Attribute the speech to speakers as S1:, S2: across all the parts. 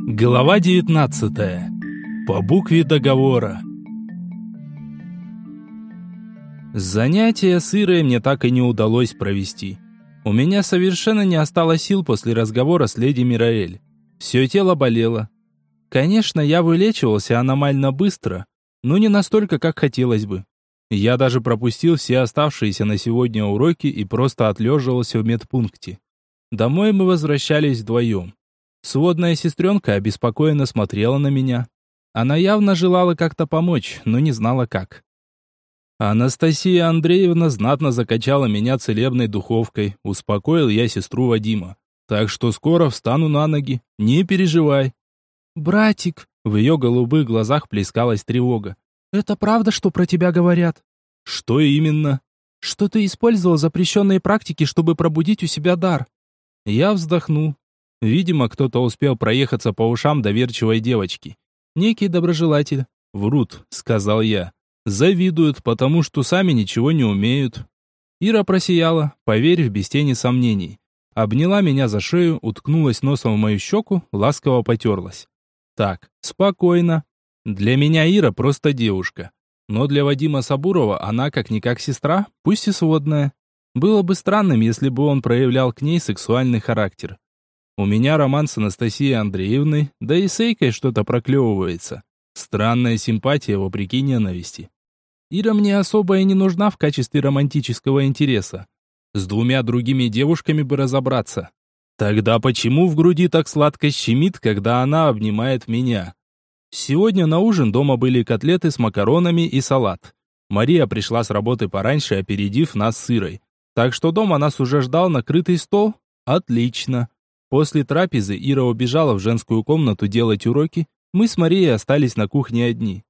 S1: Глава 19. По букве договора. Занятия с Ирой мне так и не удалось провести. У меня совершенно не осталось сил после разговора с леди Мираэль. Все тело болело. Конечно, я вылечивался аномально быстро, но не настолько, как хотелось бы. Я даже пропустил все оставшиеся на сегодня уроки и просто отлеживался в медпункте. Домой мы возвращались вдвоем. Сводная сестренка обеспокоенно смотрела на меня. Она явно желала как-то помочь, но не знала как. Анастасия Андреевна знатно закачала меня целебной духовкой, успокоил я сестру Вадима. Так что скоро встану на ноги, не переживай.
S2: «Братик!» — в ее голубых глазах плескалась тревога. «Это правда, что про тебя говорят?»
S1: «Что именно?»
S2: «Что ты использовал запрещенные практики, чтобы пробудить у себя дар».
S1: Я вздохнул. Видимо, кто-то успел проехаться по ушам доверчивой девочки. Некий доброжелатель. «Врут», — сказал я. «Завидуют, потому что сами ничего не умеют». Ира просияла, поверив без тени сомнений. Обняла меня за шею, уткнулась носом в мою щеку, ласково потерлась. «Так, спокойно. Для меня Ира просто девушка. Но для Вадима Сабурова она как-никак сестра, пусть и сводная. Было бы странным, если бы он проявлял к ней сексуальный характер. У меня роман с Анастасией Андреевной, да и с Эйкой что-то проклевывается. Странная симпатия вопреки ненависти. Ира мне особо и не нужна в качестве романтического интереса. С двумя другими девушками бы разобраться. Тогда почему в груди так сладко щемит, когда она обнимает меня? Сегодня на ужин дома были котлеты с макаронами и салат. Мария пришла с работы пораньше, опередив нас с Ирой. Так что дома нас уже ждал накрытый стол. Отлично. После трапезы Ира убежала в женскую комнату делать уроки. Мы с Марией остались на кухне одни.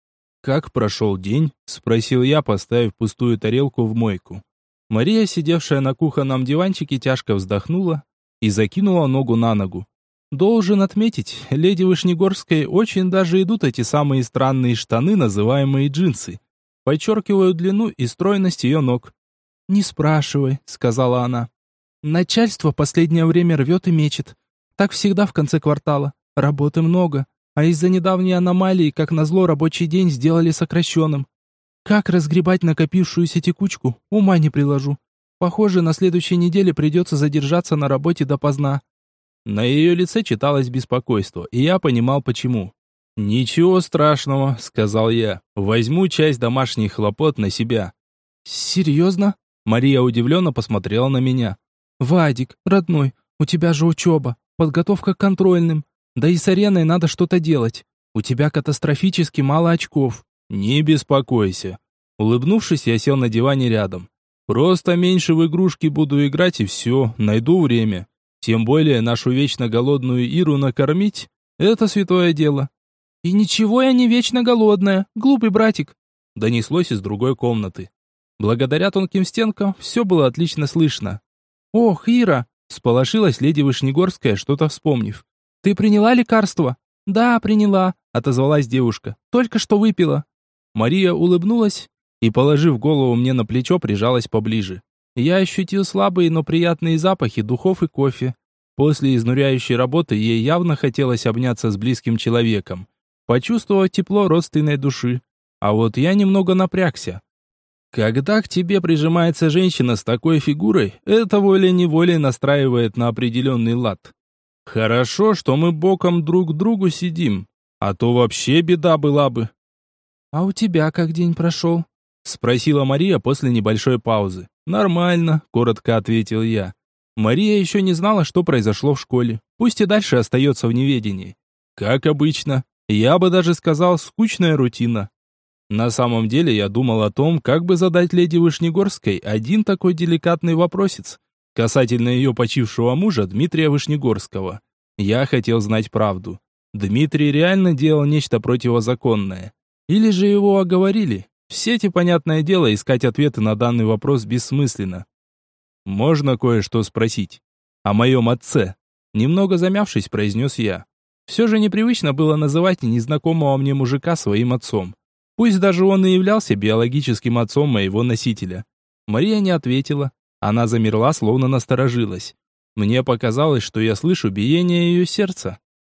S1: «Как прошел день?» – спросил я, поставив пустую тарелку в мойку. Мария, сидевшая на кухонном диванчике, тяжко вздохнула и закинула ногу на ногу. Должен отметить, леди Вышнегорской очень даже идут эти самые странные штаны, называемые джинсы. Подчеркивают длину и стройность ее ног. «Не спрашивай», — сказала она. «Начальство последнее время рвет и мечет. Так всегда в конце квартала. Работы много, а из-за недавней аномалии, как назло, рабочий день сделали сокращенным. Как разгребать накопившуюся текучку, ума не приложу. Похоже, на следующей неделе придется задержаться на работе допоздна». На ее лице читалось беспокойство, и я понимал, почему. «Ничего страшного», — сказал я. «Возьму часть домашних хлопот на себя». «Серьезно?» Мария удивленно посмотрела на меня. «Вадик, родной, у тебя же учеба, подготовка к контрольным. Да и с ареной надо что-то делать. У тебя катастрофически мало очков». «Не беспокойся». Улыбнувшись, я сел на диване рядом. «Просто меньше в игрушки буду играть и все, найду время. Тем более нашу вечно голодную Иру накормить — это святое дело». «И ничего я не вечно голодная, глупый братик», — донеслось из другой комнаты. Благодаря тонким стенкам все было отлично слышно. «Ох, Ира!» — всполошилась леди Вышнегорская, что-то вспомнив. «Ты приняла лекарство?» «Да, приняла», — отозвалась девушка. «Только что выпила». Мария улыбнулась и, положив голову мне на плечо, прижалась поближе. Я ощутил слабые, но приятные запахи духов и кофе. После изнуряющей работы ей явно хотелось обняться с близким человеком, почувствовать тепло родственной души. А вот я немного напрягся. Когда к тебе прижимается женщина с такой фигурой, это волей-неволей настраивает на определенный лад. Хорошо, что мы боком друг к другу сидим, а то вообще беда была бы. «А у тебя как день прошел?» — спросила Мария после небольшой паузы. «Нормально», — коротко ответил я. Мария еще не знала, что произошло в школе. Пусть и дальше остается в неведении. Как обычно. Я бы даже сказал, скучная рутина. На самом деле я думал о том, как бы задать леди Вышнегорской один такой деликатный вопросец касательно ее почившего мужа Дмитрия Вышнегорского. Я хотел знать правду. Дмитрий реально делал нечто противозаконное? Или же его оговорили? В сети, понятное дело, искать ответы на данный вопрос бессмысленно. «Можно кое-что спросить? О моем отце?» Немного замявшись, произнес я. Все же непривычно было называть незнакомого мне мужика своим отцом. Пусть даже он и являлся биологическим отцом моего носителя. Мария не ответила. Она замерла, словно насторожилась. Мне показалось, что я слышу биение ее сердца.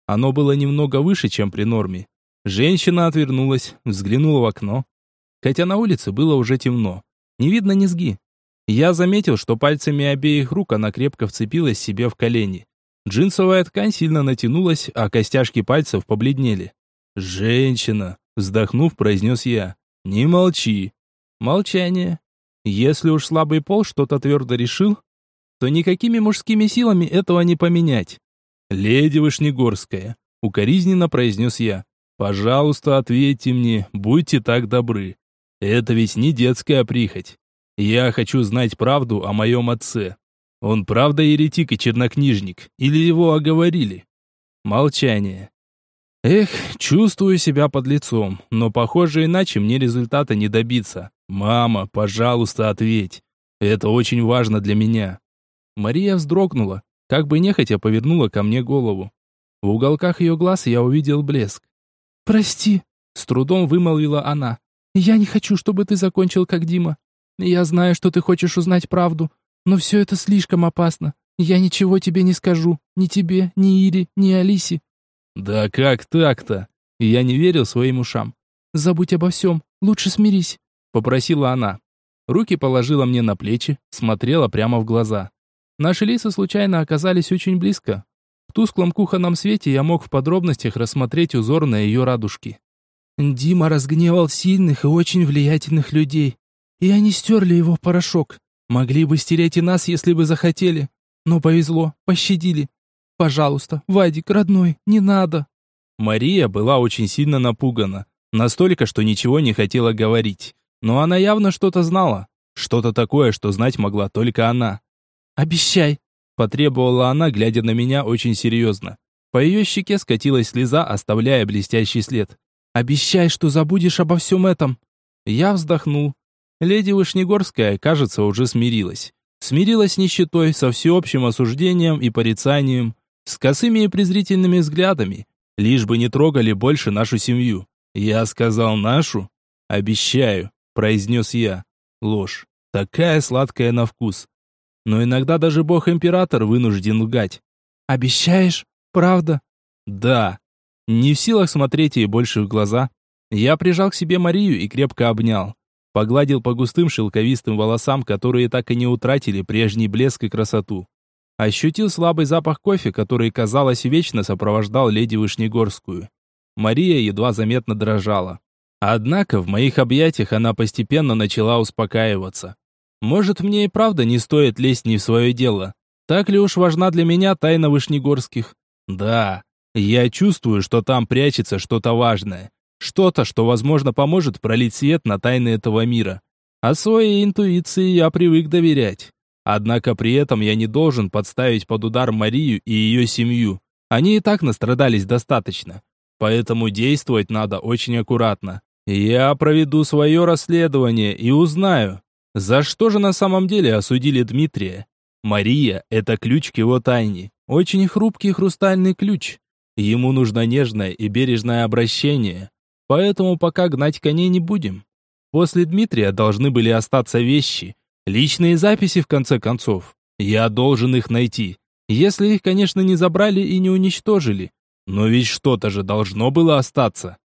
S1: Оно было немного выше, чем при норме. Женщина отвернулась, взглянула в окно. Хотя на улице было уже темно. Не видно низги. Я заметил, что пальцами обеих рук она крепко вцепилась себе в колени. Джинсовая ткань сильно натянулась, а костяшки пальцев побледнели. «Женщина!» — вздохнув, произнес я. «Не молчи!» Молчание. Если уж слабый пол что-то твердо решил, то никакими мужскими силами этого не поменять. «Леди Вышнегорская!» — укоризненно произнес я. «Пожалуйста, ответьте мне, будьте так добры. Это ведь не детская прихоть. Я хочу знать правду о моем отце. Он правда еретик и чернокнижник? Или его оговорили?» Молчание. Эх, чувствую себя подлецом, но, похоже, иначе мне результата не добиться. «Мама, пожалуйста, ответь. Это очень важно для меня». Мария вздрогнула, как бы нехотя повернула ко мне голову. В уголках ее глаз я увидел блеск. «Прости», — с трудом вымолвила она. «Я не хочу, чтобы ты закончил как Дима. Я знаю, что ты хочешь узнать правду, но все это слишком опасно. Я ничего тебе не скажу. Ни тебе, ни Ире, ни Алисе». «Да как так-то?» Я не верил своим ушам. «Забудь обо всем. Лучше смирись», — попросила она. Руки положила мне на плечи, смотрела прямо в глаза. Наши лица случайно оказались очень близко. В тусклом кухонном свете я мог в подробностях рассмотреть узор на ее радужке. «Дима разгневал сильных и очень влиятельных людей. И они стерли его в порошок. Могли бы стереть и нас, если бы захотели. Но повезло, пощадили. Пожалуйста, Вадик, родной, не надо». Мария была очень сильно напугана. Настолько, что ничего не хотела говорить. Но она явно что-то знала. Что-то такое, что знать могла только она. «Обещай», — потребовала она, глядя на меня очень серьезно. По ее щеке скатилась слеза, оставляя блестящий след. «Обещай, что забудешь обо всем этом». Я вздохнул. Леди Вышнегорская, кажется, уже смирилась. Смирилась с нищетой, со всеобщим осуждением и порицанием, с косыми и презрительными взглядами, лишь бы не трогали больше нашу семью. Я сказал нашу? «Обещаю», — произнес я. Ложь. Такая сладкая на вкус. Но иногда даже бог-император вынужден лгать. «Обещаешь? Правда?» «Да». Не в силах смотреть ей больше в глаза, я прижал к себе Марию и крепко обнял. Погладил по густым шелковистым волосам, которые так и не утратили прежний блеск и красоту. Ощутил слабый запах кофе, который, казалось, вечно сопровождал леди Вышнегорскую. Мария едва заметно дрожала. Однако в моих объятиях она постепенно начала успокаиваться. Может, мне и правда не стоит лезть не в свое дело? Так ли уж важна для меня тайна Вышнегорских? Да, я чувствую, что там прячется что-то важное. Что-то, что, возможно, поможет пролить свет на тайны этого мира. А своей интуиции я привык доверять. Однако при этом я не должен подставить под удар Марию и ее семью. Они и так настрадались достаточно. Поэтому действовать надо очень аккуратно. Я проведу свое расследование и узнаю, за что же на самом деле осудили Дмитрия. Мария – это ключ к его тайне. Очень хрупкий хрустальный ключ. Ему нужно нежное и бережное обращение. Поэтому пока гнать коней не будем. После Дмитрия должны были остаться вещи. Личные записи, в конце концов. Я должен их найти. Если их, конечно, не забрали и не уничтожили. Но ведь что-то же должно было остаться.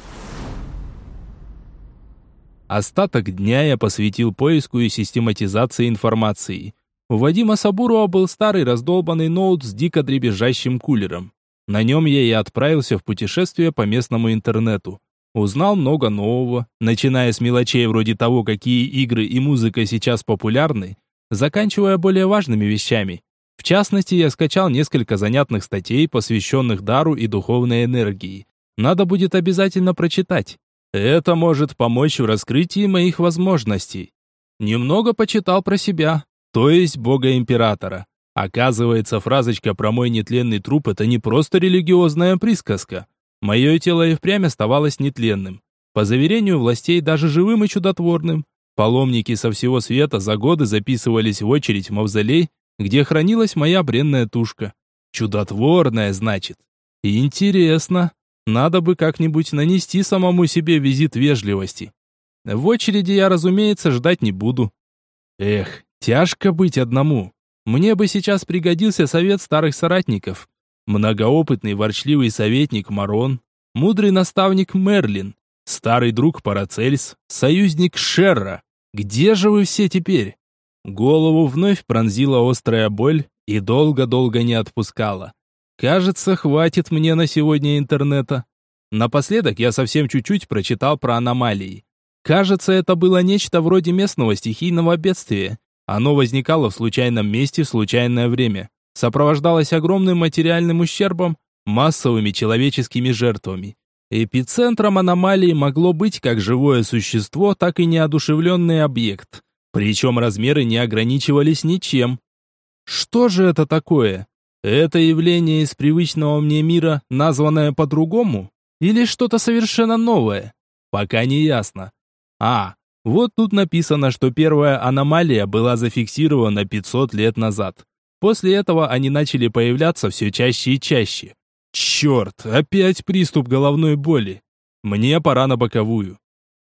S1: Остаток дня я посвятил поиску и систематизации информации. У Вадима Сабурова был старый раздолбанный ноут с дико дребезжащим кулером. На нем я и отправился в путешествие по местному интернету. Узнал много нового, начиная с мелочей вроде того, какие игры и музыка сейчас популярны, заканчивая более важными вещами. В частности, я скачал несколько занятных статей, посвященных дару и духовной энергии. Надо будет обязательно прочитать. Это может помочь в раскрытии моих возможностей. Немного почитал про себя, то есть бога-императора. Оказывается, фразочка про мой нетленный труп – это не просто религиозная присказка. Мое тело и впрямь оставалось нетленным. По заверению властей, даже живым и чудотворным. Паломники со всего света за годы записывались в очередь в мавзолей, где хранилась моя бренная тушка. Чудотворная, значит. Интересно. Надо бы как-нибудь нанести самому себе визит вежливости. В очереди я, разумеется, ждать не буду. Эх, тяжко быть одному. Мне бы сейчас пригодился совет старых соратников. многоопытный ворчливый советник Марон, мудрый наставник Мерлин, старый друг Парацельс, союзник Шерра. Где же вы все теперь? Голову вновь пронзила острая боль и долго-долго не отпускала. Кажется, хватит мне на сегодня интернета. Напоследок я совсем чуть-чуть прочитал про аномалии. Кажется, это было нечто вроде местного стихийного бедствия. Оно возникало в случайном месте в случайное время, сопровождалось огромным материальным ущербом, массовыми человеческими жертвами. Эпицентром аномалии могло быть как живое существо, так и неодушевленный объект. Причем размеры не ограничивались ничем. Что же это такое? Это явление из привычного мне мира, названное по-другому? Или что-то совершенно новое? Пока не ясно. Вот тут написано, что первая аномалия была зафиксирована 500 лет назад. После этого они начали появляться все чаще и чаще. Черт, опять приступ головной боли. Мне пора на боковую.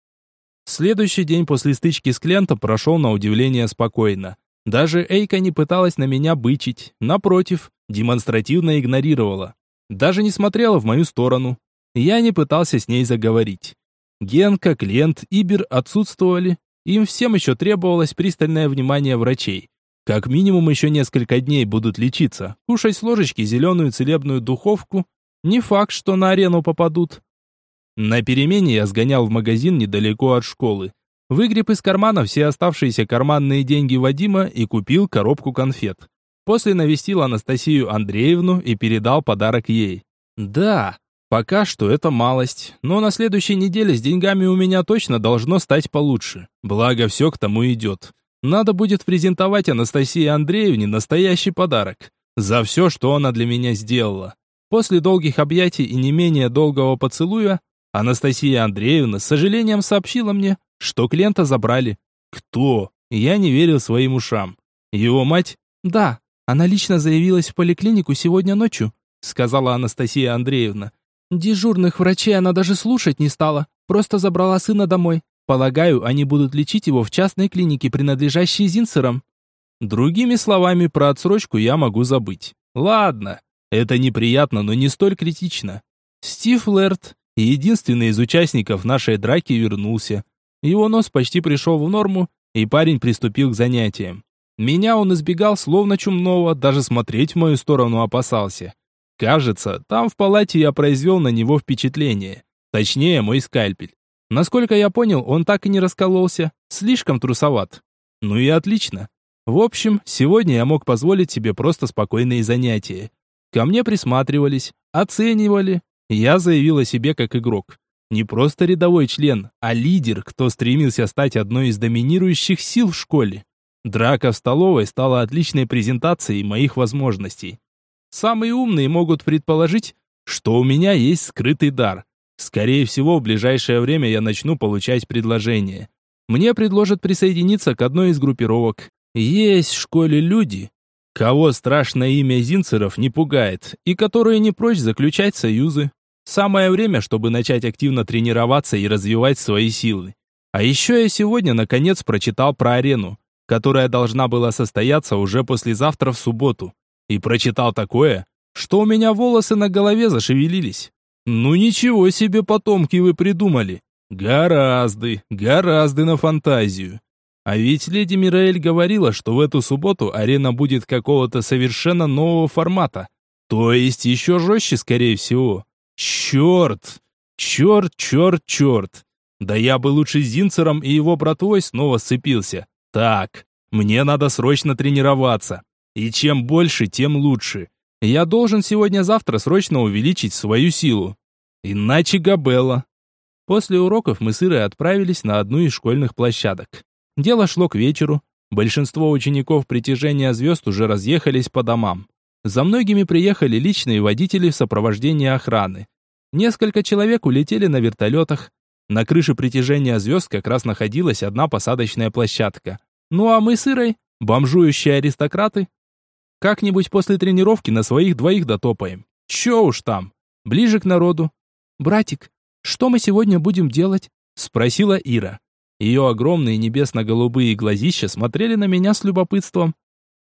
S1: Следующий день после стычки с клиентом прошел на удивление спокойно. Даже Эйка не пыталась на меня бычить. Напротив, демонстративно игнорировала. Даже не смотрела в мою сторону. Я не пытался с ней заговорить. Генка, Клент, Ибер отсутствовали. Им всем еще требовалось пристальное внимание врачей. Как минимум еще несколько дней будут лечиться. Кушать с ложечки зеленую целебную духовку. Не факт, что на арену попадут. На перемене я сгонял в магазин недалеко от школы. Выгреб из кармана все оставшиеся карманные деньги Вадима и купил коробку конфет. После навестил Анастасию Андреевну и передал подарок ей. Да, пока что это малость, но на следующей неделе с деньгами у меня точно должно стать получше. Благо все к тому идет. Надо будет презентовать Анастасии Андреевне настоящий подарок. За все, что она для меня сделала. После долгих объятий и не менее долгого поцелуя, Анастасия Андреевна с сожалением сообщила мне, что клиента забрали. Кто? Я не верил своим ушам. Его мать? Да, она лично заявилась в поликлинику сегодня ночью, сказала Анастасия Андреевна. Дежурных врачей она даже слушать не стала, просто забрала сына домой. Полагаю, они будут лечить его в частной клинике, принадлежащей Зинцерам. Другими словами, про отсрочку я могу забыть. Ладно, это неприятно, но не столь критично. Стив Лэрд, единственный из участников нашей драки, вернулся. Его нос почти пришел в норму, и парень приступил к занятиям. Меня он избегал словно чумного, даже смотреть в мою сторону опасался. Кажется, там в палате я произвел на него впечатление. Точнее, мой скальпель. Насколько я понял, он так и не раскололся. Слишком трусоват. Ну и отлично. В общем, сегодня я мог позволить себе просто спокойные занятия. Ко мне присматривались, оценивали. Я заявил о себе как игрок. Не просто рядовой член, а лидер, кто стремился стать одной из доминирующих сил в школе. Драка в столовой стала отличной презентацией моих возможностей. Самые умные могут предположить, что у меня есть скрытый дар. Скорее всего, в ближайшее время я начну получать предложения. Мне предложат присоединиться к одной из группировок. Есть в школе люди, кого страшное имя Зинцеров не пугает, и которые не прочь заключать союзы. Самое время, чтобы начать активно тренироваться и развивать свои силы. А еще я сегодня наконец прочитал про арену, которая должна была состояться уже послезавтра в субботу. И прочитал такое, что у меня волосы на голове зашевелились. Ну ничего себе, потомки, вы придумали. Гораздо на фантазию. А ведь леди Мираэль говорила, что в эту субботу арена будет какого-то совершенно нового формата. То есть еще жестче, скорее всего. Черт! Да я бы лучше с Зинцером и его братвой снова сцепился. Так, мне надо срочно тренироваться. И чем больше, тем лучше. Я должен сегодня-завтра срочно увеличить свою силу. Иначе Габелла. После уроков мы с Ирой отправились на одну из школьных площадок. Дело шло к вечеру. Большинство учеников притяжения звезд уже разъехались по домам. За многими приехали личные водители в сопровождении охраны. Несколько человек улетели на вертолетах. На крыше притяжения звезд как раз находилась одна посадочная площадка. Ну а мы с Ирой, бомжующие аристократы, как-нибудь после тренировки на своих двоих дотопаем. Че уж там, ближе к народу. «Братик, что мы сегодня будем делать?» — спросила Ира. Ее огромные небесно-голубые глазища смотрели на меня с любопытством.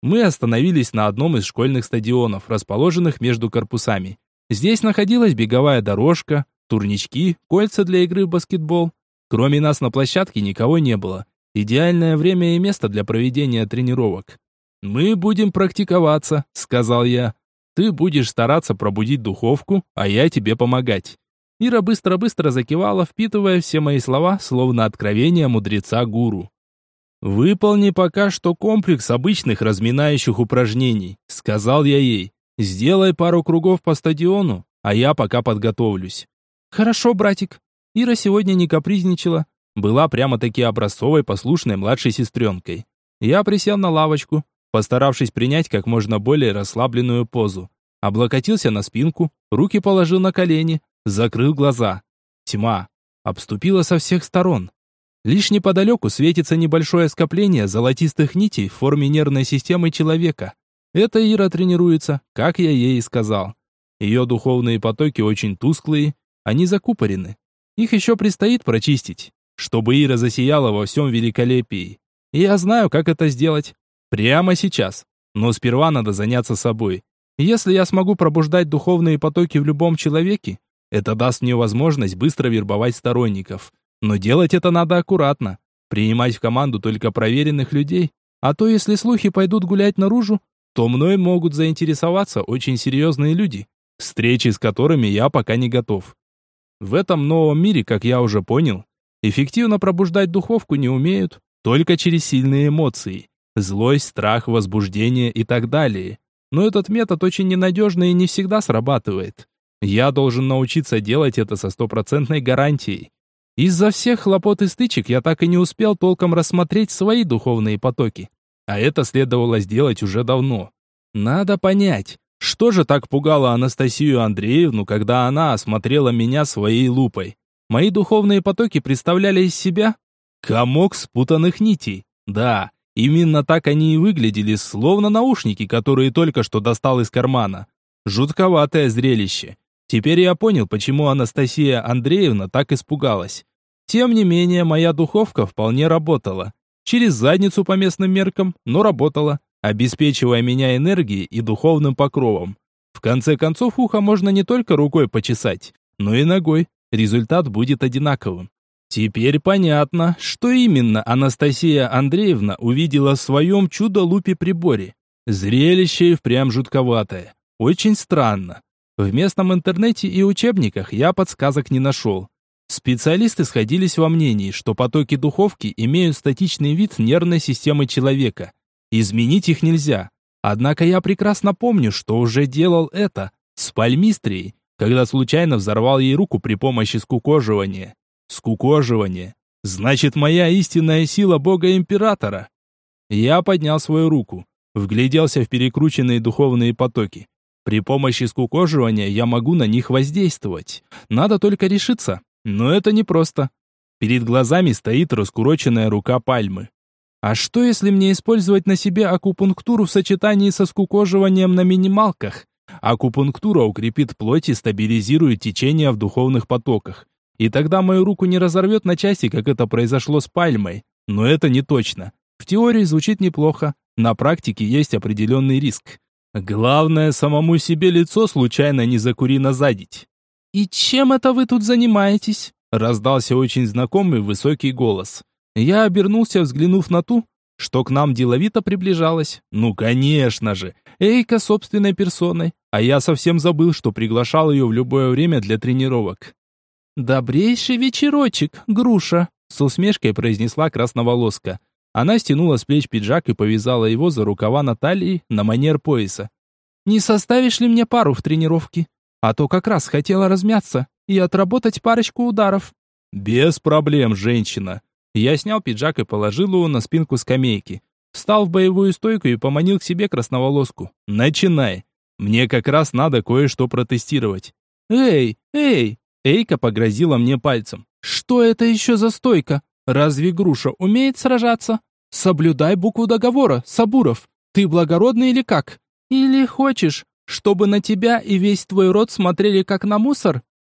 S1: Мы остановились на одном из школьных стадионов, расположенных между корпусами. Здесь находилась беговая дорожка, турнички, кольца для игры в баскетбол. Кроме нас на площадке никого не было. Идеальное время и место для проведения тренировок. «Мы будем практиковаться», — сказал я. «Ты будешь стараться пробудить духовку, а я тебе помогать». Ира быстро-быстро закивала, впитывая все мои слова, словно откровение мудреца-гуру. «Выполни пока что комплекс обычных разминающих упражнений», — сказал я ей. «Сделай пару кругов по стадиону, а я пока подготовлюсь». «Хорошо, братик». Ира сегодня не капризничала, была прямо-таки образцовой послушной младшей сестренкой. Я присел на лавочку, постаравшись принять как можно более расслабленную позу. Облокотился на спинку, руки положил на колени, закрыл глаза. Тьма обступила со всех сторон. Лишь неподалеку светится небольшое скопление золотистых нитей в форме нервной системы человека. Это Ира тренируется, как я ей и сказал. Ее духовные потоки очень тусклые, они закупорены. Их еще предстоит прочистить, чтобы Ира засияла во всем великолепии. И я знаю, как это сделать. Прямо сейчас. Но сперва надо заняться собой. Если я смогу пробуждать духовные потоки в любом человеке, это даст мне возможность быстро вербовать сторонников. Но делать это надо аккуратно. Принимать в команду только проверенных людей. А то если слухи пойдут гулять наружу, то мной могут заинтересоваться очень серьезные люди, встречи с которыми я пока не готов. В этом новом мире, как я уже понял, эффективно пробуждать духовку не умеют, только через сильные эмоции. Злость, страх, возбуждение и так далее. Но этот метод очень ненадежный и не всегда срабатывает. Я должен научиться делать это со стопроцентной гарантией. Из-за всех хлопот и стычек я так и не успел толком рассмотреть свои духовные потоки. А это следовало сделать уже давно. Надо понять, что же так пугало Анастасию Андреевну, когда она осмотрела меня своей лупой. Мои духовные потоки представляли из себя комок спутанных нитей. Да, именно так они и выглядели, словно наушники, которые только что достал из кармана. Жутковатое зрелище. Теперь я понял, почему Анастасия Андреевна так испугалась. Тем не менее, моя духовка вполне работала. Через задницу по местным меркам, но работала, обеспечивая меня энергией и духовным покровом. В конце концов, ухо можно не только рукой почесать, но и ногой. Результат будет одинаковым. Теперь понятно, что именно Анастасия Андреевна увидела в своем чудо-лупе-приборе. Зрелище и впрямь жутковатое. Очень странно. В местном интернете и учебниках я подсказок не нашел. Специалисты сходились во мнении, что потоки духовки имеют статичный вид нервной системы человека. Изменить их нельзя. Однако я прекрасно помню, что уже делал это с пальмистрией, когда случайно взорвал ей руку при помощи скукоживания. Скукоживание. Значит, моя истинная сила бога-императора. Я поднял свою руку, вгляделся в перекрученные духовные потоки. При помощи скукоживания я могу на них воздействовать. Надо только решиться. Но это непросто. Перед глазами стоит раскуроченная рука пальмы. А что если мне использовать на себе акупунктуру в сочетании со скукоживанием на минималках? Акупунктура укрепит плоть и стабилизирует течение в духовных потоках. И тогда мою руку не разорвет на части, как это произошло с пальмой. Но это не точно. В теории звучит неплохо. На практике есть определенный риск. Главное, самому себе лицо случайно не закури назадить. «И чем это вы тут занимаетесь?» Раздался очень знакомый высокий голос. Я обернулся, взглянув на ту, что к нам деловито приближалась. Ну, конечно же, Эйка собственной персоной. А я совсем забыл, что приглашал ее в любое время для тренировок. «Добрейший вечерочек, груша!» С усмешкой произнесла красноволоска. Она стянула с плеч пиджак и повязала его за рукава на талии на манер пояса. «Не составишь ли мне пару в тренировке? А то как раз хотела размяться и отработать парочку ударов». «Без проблем, женщина». Я снял пиджак и положил его на спинку скамейки. Встал в боевую стойку и поманил к себе красноволоску. «Начинай. Мне как раз надо кое-что протестировать». «Эй, эй!» Эйка погрозила мне пальцем. «Что это еще за стойка? Разве груша умеет сражаться? Соблюдай букву договора, Сабуров. Ты благородный или как? Или хочешь, чтобы на тебя и весь твой род смотрели как на мусор?»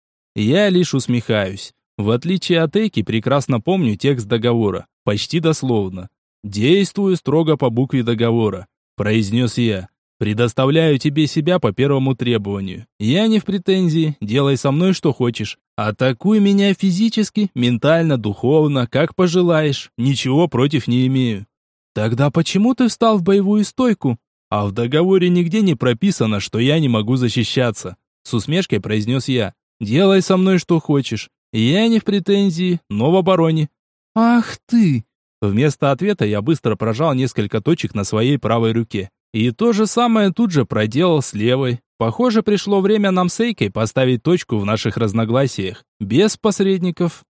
S1: Я лишь усмехаюсь. В отличие от Эйки, прекрасно помню текст договора. Почти дословно. Действую строго по букве договора. произнес я. «Предоставляю тебе себя по первому требованию. Я не в претензии, делай со мной что хочешь. Атакуй меня физически, ментально, духовно, как пожелаешь. Ничего против не имею». «Тогда почему ты встал в боевую стойку?» «А в договоре нигде не прописано, что я не могу защищаться», с усмешкой произнес я. «Делай со мной что хочешь. Я не в претензии, но в обороне». «Ах ты!» Вместо ответа я быстро прожал несколько точек на своей правой руке. И то же самое тут же проделал с левой. Похоже, пришло время нам с Эйкой поставить точку в наших разногласиях. Без посредников.